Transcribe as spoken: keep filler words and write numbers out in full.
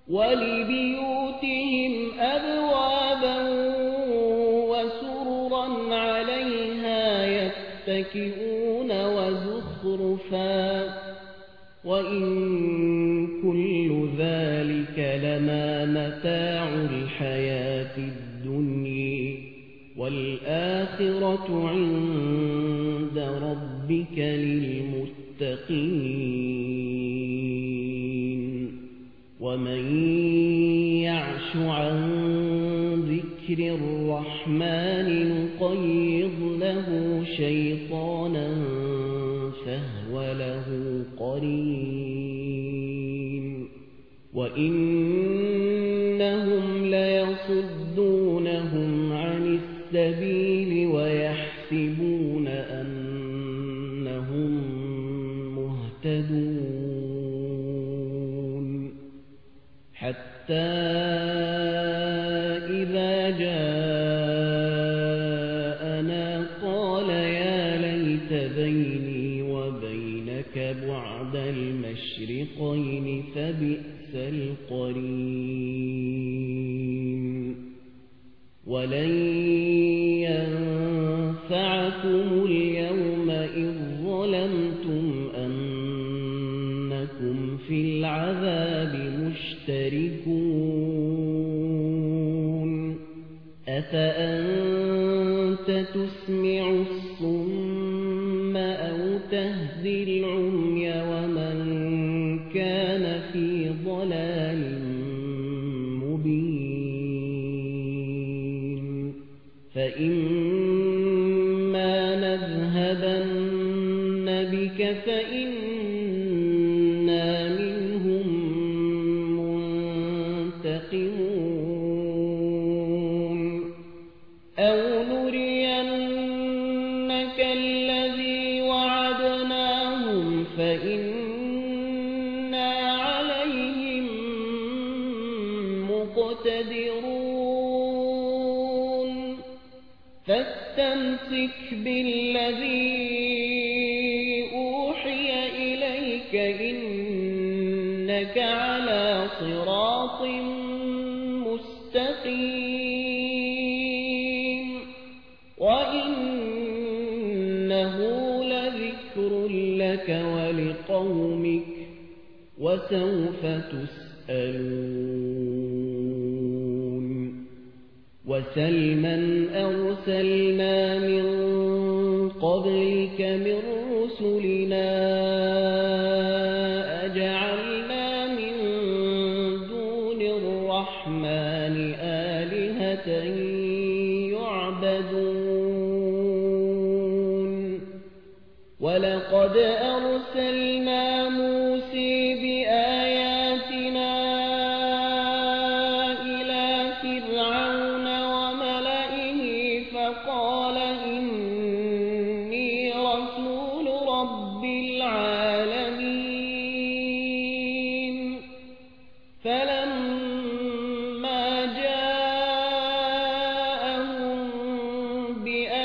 ولبيوتهم أبوابا وسررا عليها يتكئون وزخرفا وإن كل ذلك لما متاع الحياة الدنيا والآخرة عند ربك للمتقين ومن يعش عن ذكر الرحمن نقيض له شيطانا فهو له قرين وإنهم ليصدونهم عن السبيل ويحسبون أنهم مهتدون حتى إذا جاءنا قال يا ليت بيني وبينك بعد المشرقين فبئس القرين ولن ينفعكم اليوم إذ ظلمتم أنكم في العذاب مشتركون أفأنت تسمع الصم أو تهدي العمي ومن كان في ضلال مبين فإما نذهبن بك فإنا منهم منتقمون أو نرينك الذي وعدناهم فإنا عليهم مقتدرون فاستمسك بالذي أوحي إليك إنك على صراط مستقيم وإنه لذكر لك ولقومك وسوف تسألون وسلما أرسلنا من قبلك من رسلنا أجعلنا من دون الرحمن آلهة يعبدون ولقد أرسلنا موسى بآياتنا إلى فرعون وملئه فقال إني رسول رب العالمين فلما جاءهم بآياتنا